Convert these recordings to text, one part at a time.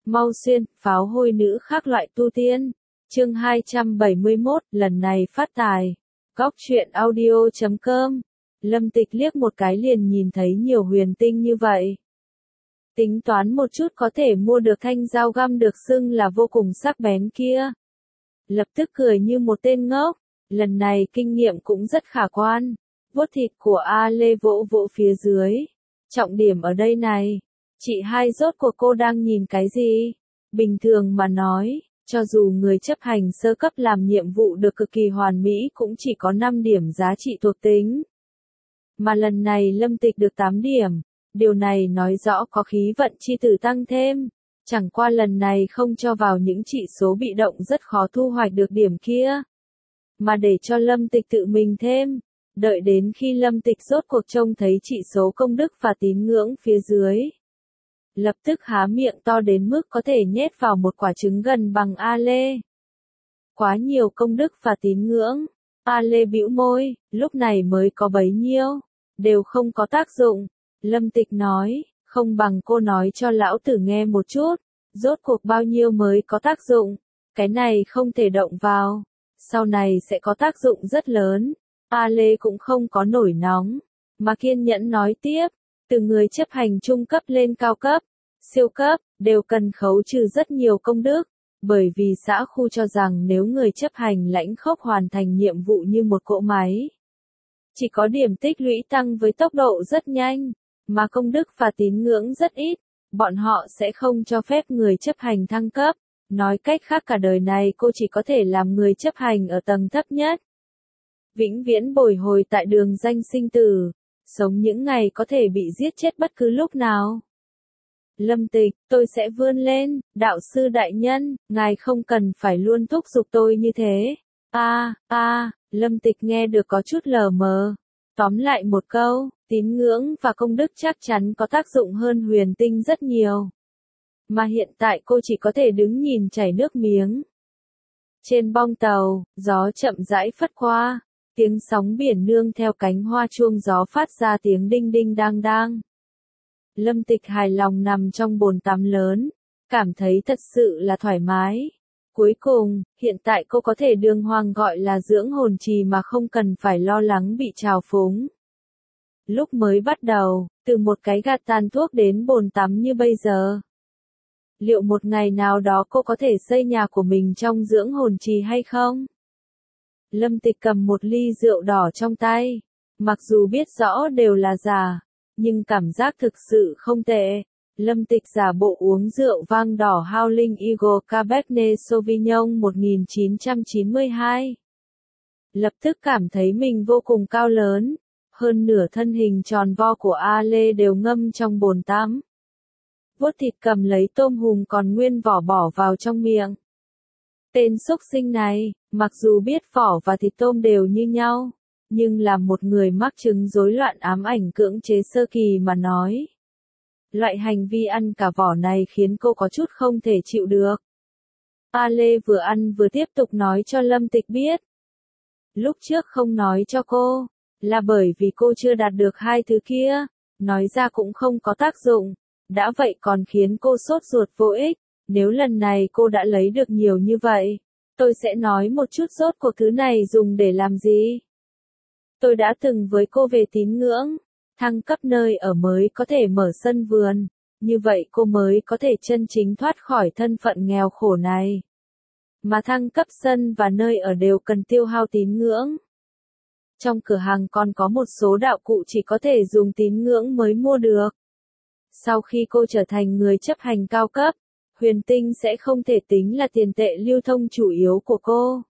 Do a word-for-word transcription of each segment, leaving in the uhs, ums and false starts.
Mau xuyên, pháo hôi nữ khác loại tu tiên. Chương hai trăm bảy mươi mốt, lần này phát tài. Góc truyện audio chấm com. Lâm Tịch liếc một cái liền nhìn thấy nhiều huyền tinh như vậy. Tính toán một chút có thể mua được thanh dao găm được xưng là vô cùng sắc bén kia. Lập tức cười như một tên ngốc. Lần này kinh nghiệm cũng rất khả quan. Vuốt thịt của A Lê vỗ vỗ phía dưới. Trọng điểm ở đây này. Chị hai rốt cuộc cô đang nhìn cái gì? Bình thường mà nói, cho dù người chấp hành sơ cấp làm nhiệm vụ được cực kỳ hoàn mỹ cũng chỉ có năm điểm giá trị thuộc tính. Mà lần này Lâm Tịch được tám điểm. Điều này nói rõ có khí vận chi tử tăng thêm. Chẳng qua lần này không cho vào những chỉ số bị động rất khó thu hoạch được điểm kia. Mà để cho Lâm Tịch tự mình thêm. Đợi đến khi Lâm Tịch rốt cuộc trông thấy chỉ số công đức và tín ngưỡng phía dưới. Lập tức há miệng to đến mức có thể nhét vào một quả trứng gần bằng A Lê. Quá nhiều công đức và tín ngưỡng. A Lê bĩu môi, lúc này mới có bấy nhiêu. Đều không có tác dụng. Lâm Tịch nói, không bằng cô nói cho lão tử nghe một chút. Rốt cuộc bao nhiêu mới có tác dụng. Cái này không thể động vào. Sau này sẽ có tác dụng rất lớn. A Lê cũng không có nổi nóng. Mà kiên nhẫn nói tiếp. Từ người chấp hành trung cấp lên cao cấp, siêu cấp, đều cần khấu trừ rất nhiều công đức. Bởi vì xã khu cho rằng nếu người chấp hành lãnh khốc hoàn thành nhiệm vụ như một cỗ máy. Chỉ có điểm tích lũy tăng với tốc độ rất nhanh, mà công đức và tín ngưỡng rất ít. Bọn họ sẽ không cho phép người chấp hành thăng cấp. Nói cách khác cả đời này cô chỉ có thể làm người chấp hành ở tầng thấp nhất. Vĩnh viễn bồi hồi tại đường danh sinh tử. Sống những ngày có thể bị giết chết bất cứ lúc nào. Lâm Tịch, tôi sẽ vươn lên, đạo sư đại nhân, ngài không cần phải luôn thúc giục tôi như thế. A, a, Lâm Tịch nghe được có chút lờ mờ. Tóm lại một câu, tín ngưỡng và công đức chắc chắn có tác dụng hơn huyền tinh rất nhiều. Mà hiện tại cô chỉ có thể đứng nhìn chảy nước miếng. Trên bong tàu, gió chậm rãi phất qua. Tiếng sóng biển nương theo cánh hoa chuông gió phát ra tiếng đinh đinh đang đang. Lâm Tịch hài lòng nằm trong bồn tắm lớn, cảm thấy thật sự là thoải mái. Cuối cùng, hiện tại cô có thể đường hoàng gọi là dưỡng hồn trì mà không cần phải lo lắng bị trào phúng. Lúc mới bắt đầu, từ một cái gạt tàn thuốc đến bồn tắm như bây giờ. Liệu một ngày nào đó cô có thể xây nhà của mình trong dưỡng hồn trì hay không? Lâm Tịch cầm một ly rượu đỏ trong tay. Mặc dù biết rõ đều là giả, nhưng cảm giác thực sự không tệ. Lâm Tịch giả bộ uống rượu vang đỏ Howling Eagle Cabernet Sauvignon một nghìn chín trăm chín mươi hai. Lập tức cảm thấy mình vô cùng cao lớn. Hơn nửa thân hình tròn vo của A Lê đều ngâm trong bồn tắm. Vuốt thịt cầm lấy tôm hùm còn nguyên vỏ bỏ vào trong miệng. Tên xúc sinh này, mặc dù biết vỏ và thịt tôm đều như nhau, nhưng là một người mắc chứng rối loạn ám ảnh cưỡng chế sơ kỳ mà nói. Loại hành vi ăn cả vỏ này khiến cô có chút không thể chịu được. A Lê vừa ăn vừa tiếp tục nói cho Lâm Tịch biết. Lúc trước không nói cho cô, là bởi vì cô chưa đạt được hai thứ kia, nói ra cũng không có tác dụng, đã vậy còn khiến cô sốt ruột vô ích. Nếu lần này cô đã lấy được nhiều như vậy, tôi sẽ nói một chút rốt cuộc thứ này dùng để làm gì. Tôi đã từng với cô về tín ngưỡng, thăng cấp nơi ở mới có thể mở sân vườn, như vậy cô mới có thể chân chính thoát khỏi thân phận nghèo khổ này. Mà thăng cấp sân và nơi ở đều cần tiêu hao tín ngưỡng. Trong cửa hàng còn có một số đạo cụ chỉ có thể dùng tín ngưỡng mới mua được. Sau khi cô trở thành người chấp hành cao cấp, huyền tinh sẽ không thể tính là tiền tệ lưu thông chủ yếu của cô.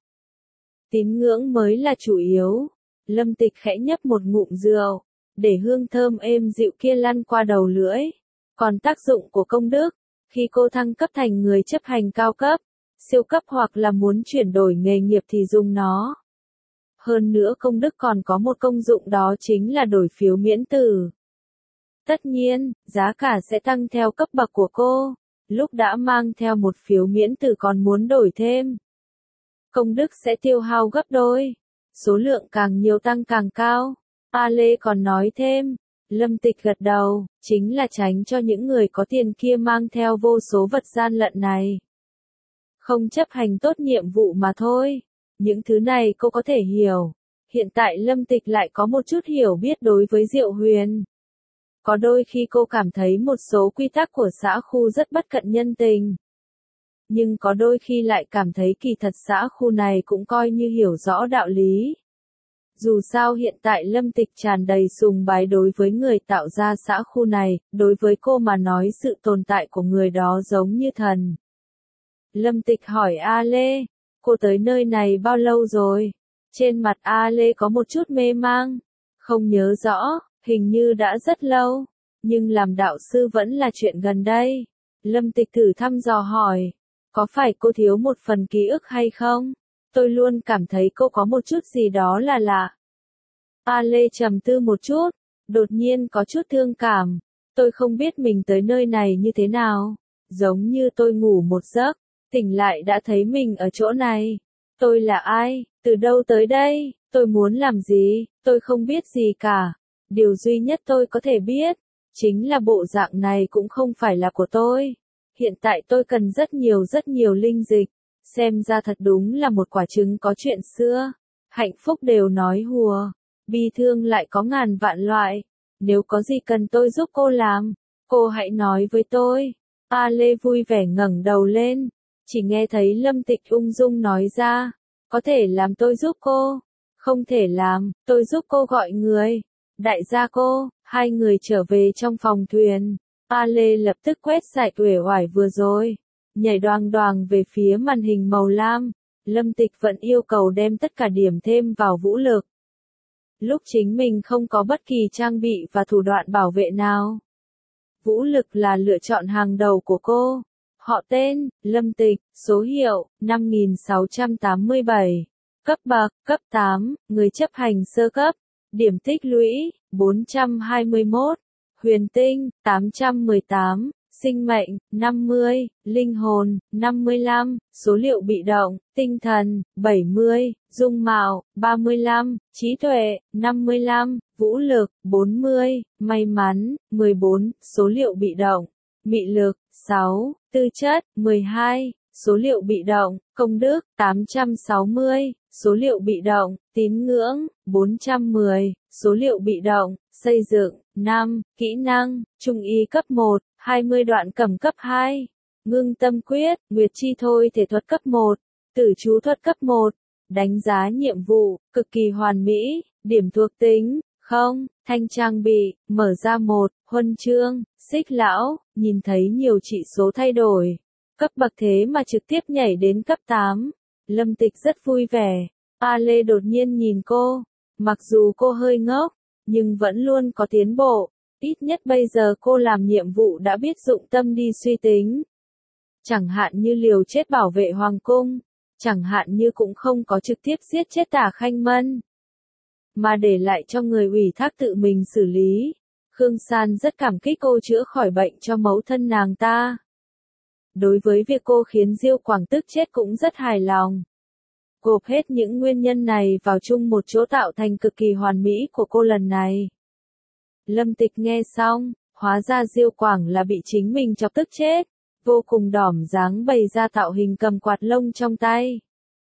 Tín ngưỡng mới là chủ yếu. Lâm Tịch khẽ nhấp một ngụm rượu, để hương thơm êm dịu kia lăn qua đầu lưỡi. Còn tác dụng của công đức, khi cô thăng cấp thành người chấp hành cao cấp, siêu cấp hoặc là muốn chuyển đổi nghề nghiệp thì dùng nó. Hơn nữa công đức còn có một công dụng đó chính là đổi phiếu miễn tử. Tất nhiên, giá cả sẽ tăng theo cấp bậc của cô. Lúc đã mang theo một phiếu miễn tử còn muốn đổi thêm. Công đức sẽ tiêu hao gấp đôi. Số lượng càng nhiều tăng càng cao. A Lê còn nói thêm, Lâm Tịch gật đầu, chính là tránh cho những người có tiền kia mang theo vô số vật gian lận này. Không chấp hành tốt nhiệm vụ mà thôi. Những thứ này cô có thể hiểu. Hiện tại Lâm Tịch lại có một chút hiểu biết đối với Diệu Huyền. Có đôi khi cô cảm thấy một số quy tắc của xã khu rất bất cận nhân tình. Nhưng có đôi khi lại cảm thấy kỳ thật xã khu này cũng coi như hiểu rõ đạo lý. Dù sao hiện tại Lâm Tịch tràn đầy sùng bái đối với người tạo ra xã khu này, đối với cô mà nói sự tồn tại của người đó giống như thần. Lâm Tịch hỏi A Lê, cô tới nơi này bao lâu rồi? Trên mặt A Lê có một chút mê mang, không nhớ rõ, hình như đã rất lâu, nhưng làm đạo sư vẫn là chuyện gần đây. Lâm Tịch thử thăm dò hỏi, có phải cô thiếu một phần ký ức hay không? Tôi luôn cảm thấy cô có một chút gì đó là lạ. A Lê trầm tư một chút, đột nhiên có chút thương cảm. Tôi không biết mình tới nơi này như thế nào. Giống như tôi ngủ một giấc, tỉnh lại đã thấy mình ở chỗ này. Tôi là ai? Từ đâu tới đây? Tôi muốn làm gì? Tôi không biết gì cả. Điều duy nhất tôi có thể biết, chính là bộ dạng này cũng không phải là của tôi. Hiện tại tôi cần rất nhiều rất nhiều linh dịch. Xem ra thật đúng là một quả trứng có chuyện xưa. Hạnh phúc đều nói hùa. Bi thương lại có ngàn vạn loại. Nếu có gì cần tôi giúp cô làm, cô hãy nói với tôi. A Lê vui vẻ ngẩng đầu lên. Chỉ nghe thấy Lâm Tịch ung dung nói ra. Có thể làm tôi giúp cô. Không thể làm, tôi giúp cô gọi người. Đại gia cô, hai người trở về trong phòng thuyền. A Lê lập tức quét sạch uể oải vừa rồi. Nhảy đoàng đoàng về phía màn hình màu lam. Lâm Tịch vẫn yêu cầu đem tất cả điểm thêm vào vũ lực. Lúc chính mình không có bất kỳ trang bị và thủ đoạn bảo vệ nào. Vũ lực là lựa chọn hàng đầu của cô. Họ tên, Lâm Tịch, số hiệu, năm nghìn sáu trăm tám mươi bảy. Cấp bậc, cấp tám, người chấp hành sơ cấp. Điểm tích lũy, bốn trăm hai mươi mốt. Huyền tinh, tám trăm mười tám. Sinh mệnh, năm mươi. Linh hồn, năm mươi lăm. Số liệu bị động, tinh thần, bảy mươi. Dung mạo, ba mươi lăm. Trí tuệ, năm mươi lăm. Vũ lực, bốn mươi. May mắn, mười bốn. Số liệu bị động. Mị lực, sáu. Tư chất, mười hai. Số liệu bị động. Công đức, tám trăm sáu mươi. Số liệu bị động. Tín ngưỡng, bốn trăm mười. Số liệu bị động. Xây dựng, năm. Kỹ năng, trung y cấp một. hai mươi đoạn cầm cấp hai. Ngưng tâm quyết, nguyệt chi thôi thể thuật cấp một. Tử chú thuật cấp một. Đánh giá nhiệm vụ, cực kỳ hoàn mỹ. Điểm thuộc tính, không. Thanh trang bị, mở ra một. Huân chương, xích lão, nhìn thấy nhiều chỉ số thay đổi. Cấp bậc thế mà trực tiếp nhảy đến cấp tám. Lâm Tịch rất vui vẻ. A Lê đột nhiên nhìn cô. Mặc dù cô hơi ngốc, nhưng vẫn luôn có tiến bộ. Ít nhất bây giờ cô làm nhiệm vụ đã biết dụng tâm đi suy tính. Chẳng hạn như liều chết bảo vệ hoàng cung. Chẳng hạn như cũng không có trực tiếp giết chết Tả Khanh Mân. Mà để lại cho người ủy thác tự mình xử lý. Khương San rất cảm kích cô chữa khỏi bệnh cho mẫu thân nàng ta. Đối với việc cô khiến Diêu Quảng tức chết cũng rất hài lòng. Gộp hết những nguyên nhân này vào chung một chỗ tạo thành cực kỳ hoàn mỹ của cô lần này. Lâm Tịch nghe xong, hóa ra Diêu Quảng là bị chính mình chọc tức chết, vô cùng đỏm dáng bày ra tạo hình cầm quạt lông trong tay.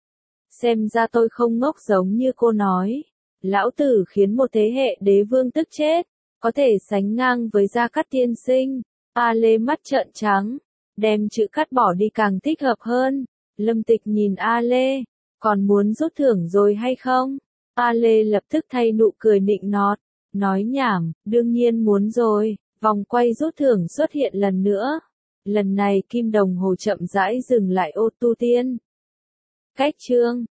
Xem ra tôi không ngốc giống như cô nói. Lão tử khiến một thế hệ đế vương tức chết, có thể sánh ngang với Gia Cát tiên sinh. A Lê mắt trợn trắng, đem chữ cắt bỏ đi càng thích hợp hơn. Lâm Tịch nhìn A Lê, còn muốn rút thưởng rồi hay không? A Lê lập tức thay nụ cười nịnh nọt, nói nhảm, đương nhiên muốn rồi. Vòng quay rút thưởng xuất hiện lần nữa. Lần này kim đồng hồ chậm rãi dừng lại ô tu tiên. Cách chương